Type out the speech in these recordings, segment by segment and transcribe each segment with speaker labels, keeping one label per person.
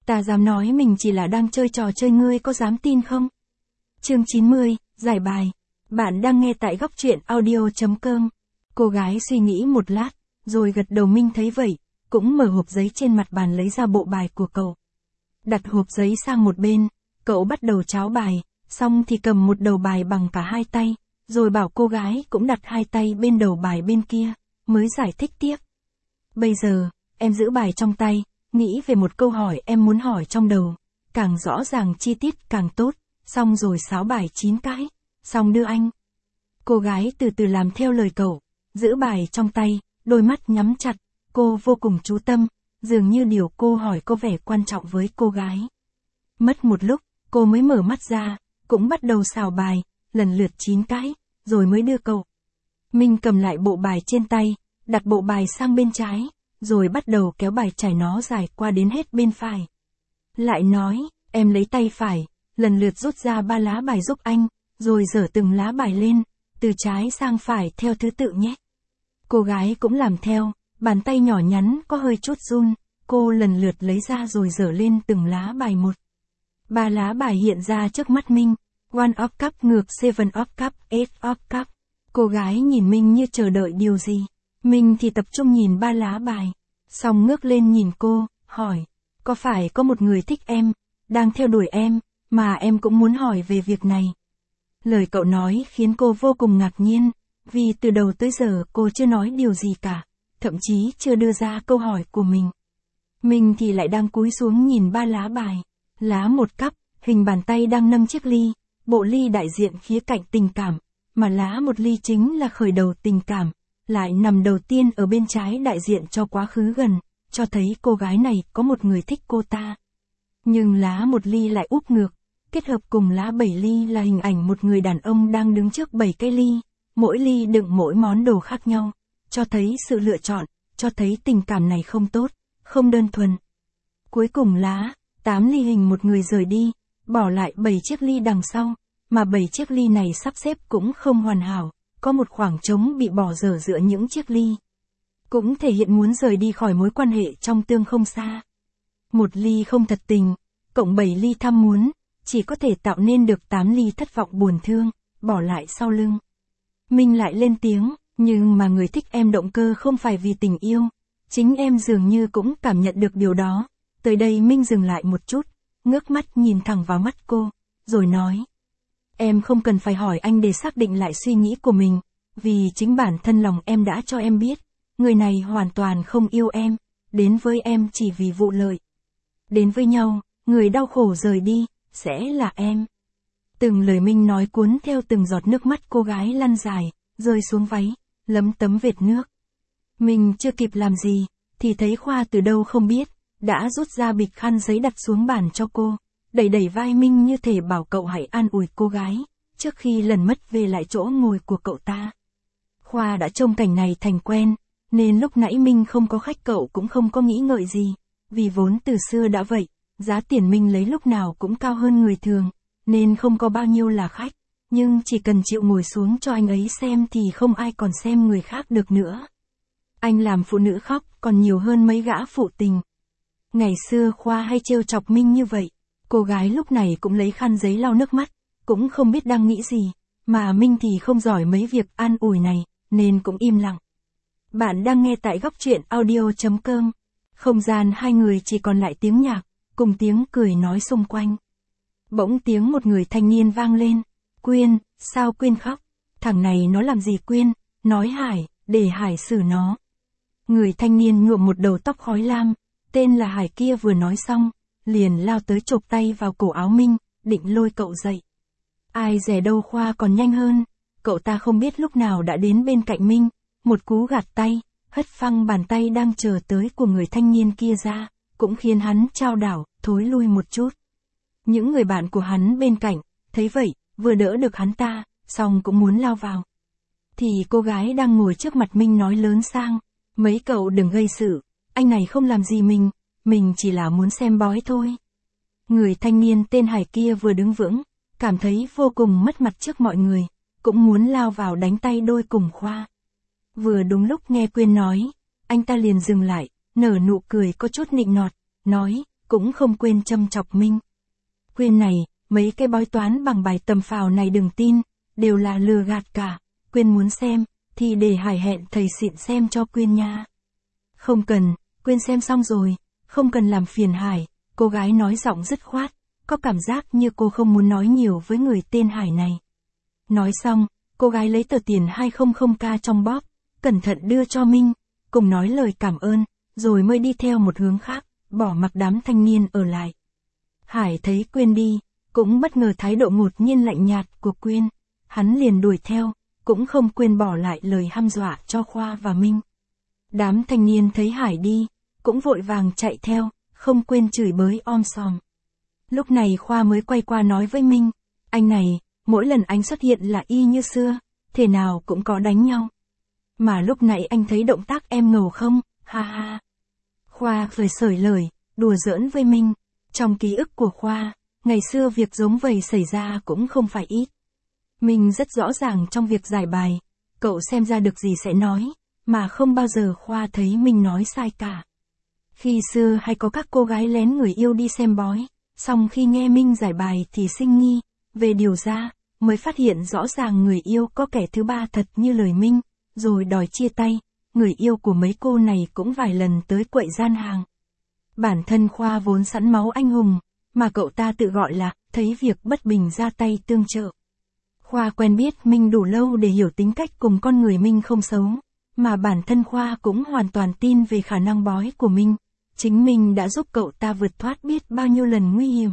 Speaker 1: Ta dám nói mình chỉ là đang chơi trò chơi, ngươi có dám tin không? Chương 90, giải bài. Bạn đang nghe tại góc truyện audio.com. Cô gái suy nghĩ một lát, rồi gật đầu. Minh thấy vậy, cũng mở hộp giấy trên mặt bàn lấy ra bộ bài của cậu. Đặt hộp giấy sang một bên, cậu bắt đầu tráo bài, xong thì cầm một đầu bài bằng cả hai tay, rồi bảo cô gái cũng đặt hai tay bên đầu bài bên kia, mới giải thích tiếp. Bây giờ, em giữ bài trong tay, nghĩ về một câu hỏi em muốn hỏi trong đầu, càng rõ ràng chi tiết càng tốt, xong rồi xáo bài 9 cái, xong đưa anh. Cô gái từ từ làm theo lời cậu, giữ bài trong tay, đôi mắt nhắm chặt, cô vô cùng chú tâm, dường như điều cô hỏi có vẻ quan trọng với cô gái. Mất một lúc, cô mới mở mắt ra, cũng bắt đầu xào bài, lần lượt 9 cái, rồi mới đưa cậu. Minh cầm lại bộ bài trên tay, đặt bộ bài sang bên trái, rồi bắt đầu kéo bài trải nó dài qua đến hết bên phải. Lại nói, em lấy tay phải, lần lượt rút ra 3 lá bài giúp anh, rồi dở từng lá bài lên, từ trái sang phải theo thứ tự nhé. Cô gái cũng làm theo, bàn tay nhỏ nhắn có hơi chút run, cô lần lượt lấy ra rồi dở lên từng lá bài một. 3 lá bài hiện ra trước mắt Minh, One of Cup ngược Seven of Cup, Eight of Cup. Cô gái nhìn Minh như chờ đợi điều gì. Minh thì tập trung nhìn 3 lá bài, xong ngước lên nhìn cô, hỏi, có phải có một người thích em, đang theo đuổi em, mà em cũng muốn hỏi về việc này. Lời cậu nói khiến cô vô cùng ngạc nhiên, vì từ đầu tới giờ cô chưa nói điều gì cả, thậm chí chưa đưa ra câu hỏi của mình. Mình thì lại đang cúi xuống nhìn 3 lá bài. Lá một cắp, hình bàn tay đang nâng chiếc ly, bộ ly đại diện khía cạnh tình cảm, mà lá một ly chính là khởi đầu tình cảm, lại nằm đầu tiên ở bên trái đại diện cho quá khứ gần, cho thấy cô gái này có một người thích cô ta. Nhưng lá một ly lại úp ngược, kết hợp cùng lá 7 ly là hình ảnh một người đàn ông đang đứng trước 7 cái ly, mỗi ly đựng mỗi món đồ khác nhau, cho thấy sự lựa chọn, cho thấy tình cảm này không tốt, không đơn thuần. Cuối cùng lá 8 ly hình một người rời đi, bỏ lại 7 chiếc ly đằng sau, mà 7 chiếc ly này sắp xếp cũng không hoàn hảo, có một khoảng trống bị bỏ dở giữa những chiếc ly. Cũng thể hiện muốn rời đi khỏi mối quan hệ trong tương không xa. Một ly không thật tình, cộng 7 ly tham muốn, chỉ có thể tạo nên được 8 ly thất vọng buồn thương, bỏ lại sau lưng. Minh lại lên tiếng, nhưng mà người thích em động cơ không phải vì tình yêu, chính em dường như cũng cảm nhận được điều đó. Tới đây Minh dừng lại một chút, ngước mắt nhìn thẳng vào mắt cô, rồi nói. Em không cần phải hỏi anh để xác định lại suy nghĩ của mình, vì chính bản thân lòng em đã cho em biết, người này hoàn toàn không yêu em, đến với em chỉ vì vụ lợi. Đến với nhau, người đau khổ rời đi, sẽ là em. Từng lời Minh nói cuốn theo từng giọt nước mắt cô gái lăn dài, rơi xuống váy, lấm tấm vệt nước. Minh chưa kịp làm gì, thì thấy Khoa từ đâu không biết, đã rút ra bịch khăn giấy đặt xuống bàn cho cô, đẩy đẩy vai Minh như thể bảo cậu hãy an ủi cô gái, trước khi lần mất về lại chỗ ngồi của cậu ta. Khoa đã trông cảnh này thành quen, nên lúc nãy Minh không có khách cậu cũng không có nghĩ ngợi gì, vì vốn từ xưa đã vậy, giá tiền Minh lấy lúc nào cũng cao hơn người thường, nên không có bao nhiêu là khách, nhưng chỉ cần chịu ngồi xuống cho anh ấy xem thì không ai còn xem người khác được nữa. Anh làm phụ nữ khóc còn nhiều hơn mấy gã phụ tình. Ngày xưa Khoa hay trêu chọc Minh như vậy, cô gái lúc này cũng lấy khăn giấy lau nước mắt, cũng không biết đang nghĩ gì, mà Minh thì không giỏi mấy việc an ủi này, nên cũng im lặng. Bạn đang nghe tại góc truyện audio.com, không gian hai người chỉ còn lại tiếng nhạc, cùng tiếng cười nói xung quanh. Bỗng tiếng một người thanh niên vang lên, Quyên, sao Quyên khóc, thằng này nó làm gì Quyên, nói Hải, để Hải xử nó. Người thanh niên nhuộm một đầu tóc khói lam, tên là Hải kia vừa nói xong, liền lao tới chộp tay vào cổ áo Minh, định lôi cậu dậy. Ai dè đâu Khoa còn nhanh hơn, cậu ta không biết lúc nào đã đến bên cạnh Minh, một cú gạt tay, hất phăng bàn tay đang chờ tới của người thanh niên kia ra, cũng khiến hắn chao đảo, thối lui một chút. Những người bạn của hắn bên cạnh, thấy vậy, vừa đỡ được hắn ta, xong cũng muốn lao vào. Thì cô gái đang ngồi trước mặt Minh nói lớn sang, mấy cậu đừng gây sự, anh này không làm gì mình chỉ là muốn xem bói thôi. Người thanh niên tên Hải kia vừa đứng vững, cảm thấy vô cùng mất mặt trước mọi người, cũng muốn lao vào đánh tay đôi cùng Khoa. Vừa đúng lúc nghe Quyên nói, anh ta liền dừng lại, nở nụ cười có chút nịnh nọt, nói, cũng không quên châm chọc Minh. Quyên này, mấy cái bói toán bằng bài tầm phào này đừng tin, đều là lừa gạt cả, Quyên muốn xem, thì để Hải hẹn thầy xịn xem cho Quyên nha. Không cần, Quyên xem xong rồi, không cần làm phiền Hải, cô gái nói giọng dứt khoát, có cảm giác như cô không muốn nói nhiều với người tên Hải này. Nói xong, cô gái lấy tờ tiền 200k trong bóp, cẩn thận đưa cho Minh, cùng nói lời cảm ơn, rồi mới đi theo một hướng khác, bỏ mặc đám thanh niên ở lại. Hải thấy Quyên đi, cũng bất ngờ thái độ ngột nhiên lạnh nhạt của Quyên, hắn liền đuổi theo, cũng không quên bỏ lại lời hăm dọa cho Khoa và Minh. Đám thanh niên thấy Hải đi, cũng vội vàng chạy theo, không quên chửi bới om sòm. Lúc này Khoa mới quay qua nói với Minh, anh này, mỗi lần anh xuất hiện là y như xưa, thế nào cũng có đánh nhau. Mà lúc nãy anh thấy động tác em ngầu không, ha ha. Khoa cười sởi lời, đùa giỡn với Minh. Trong ký ức của Khoa, ngày xưa việc giống vậy xảy ra cũng không phải ít. Minh rất rõ ràng trong việc giải bài, cậu xem ra được gì sẽ nói, mà không bao giờ Khoa thấy Minh nói sai cả. Khi xưa hay có các cô gái lén người yêu đi xem bói, xong khi nghe Minh giải bài thì sinh nghi, về điều ra, mới phát hiện rõ ràng người yêu có kẻ thứ ba thật như lời Minh, rồi đòi chia tay, người yêu của mấy cô này cũng vài lần tới quậy gian hàng. Bản thân Khoa vốn sẵn máu anh hùng, mà cậu ta tự gọi là, thấy việc bất bình ra tay tương trợ. Khoa quen biết Minh đủ lâu để hiểu tính cách cùng con người Minh không xấu, mà bản thân Khoa cũng hoàn toàn tin về khả năng bói của Minh, chính Minh đã giúp cậu ta vượt thoát biết bao nhiêu lần nguy hiểm.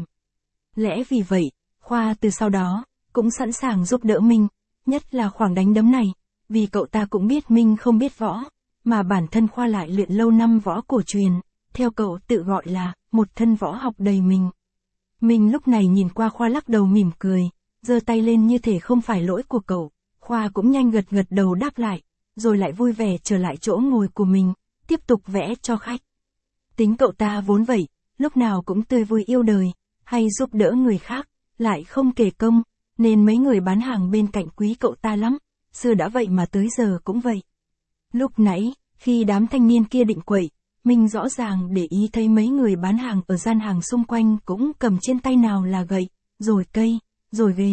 Speaker 1: Lẽ vì vậy, Khoa từ sau đó, cũng sẵn sàng giúp đỡ Minh, nhất là khoảng đánh đấm này, vì cậu ta cũng biết Minh không biết võ, mà bản thân Khoa lại luyện lâu năm võ cổ truyền, theo cậu tự gọi là, một thân võ học đầy mình. Minh lúc này nhìn qua Khoa lắc đầu mỉm cười, giơ tay lên như thể không phải lỗi của cậu, Khoa cũng nhanh gật gật đầu đáp lại, rồi lại vui vẻ trở lại chỗ ngồi của mình, tiếp tục vẽ cho khách. Tính cậu ta vốn vậy, lúc nào cũng tươi vui yêu đời, hay giúp đỡ người khác, lại không kể công, nên mấy người bán hàng bên cạnh quý cậu ta lắm, xưa đã vậy mà tới giờ cũng vậy. Lúc nãy, khi đám thanh niên kia định quậy, Minh rõ ràng để ý thấy mấy người bán hàng ở gian hàng xung quanh cũng cầm trên tay nào là gậy, rồi cây, rồi ghế.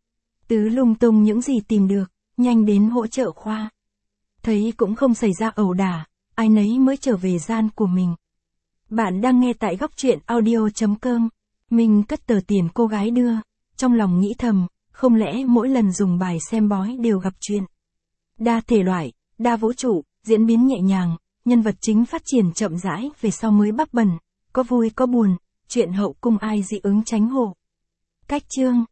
Speaker 1: Tứ lung tung những gì tìm được, nhanh đến hỗ trợ Khoa. Thấy cũng không xảy ra ẩu đả, ai nấy mới trở về gian của mình. Bạn đang nghe tại góc truyện audio.com. Minh cất tờ tiền cô gái đưa, trong lòng nghĩ thầm, không lẽ mỗi lần dùng bài xem bói đều gặp chuyện. Đa thể loại, đa vũ trụ, diễn biến nhẹ nhàng, nhân vật chính phát triển chậm rãi về sau mới bắp bần, có vui có buồn, chuyện hậu cung ai dị ứng tránh hộ. Cách chương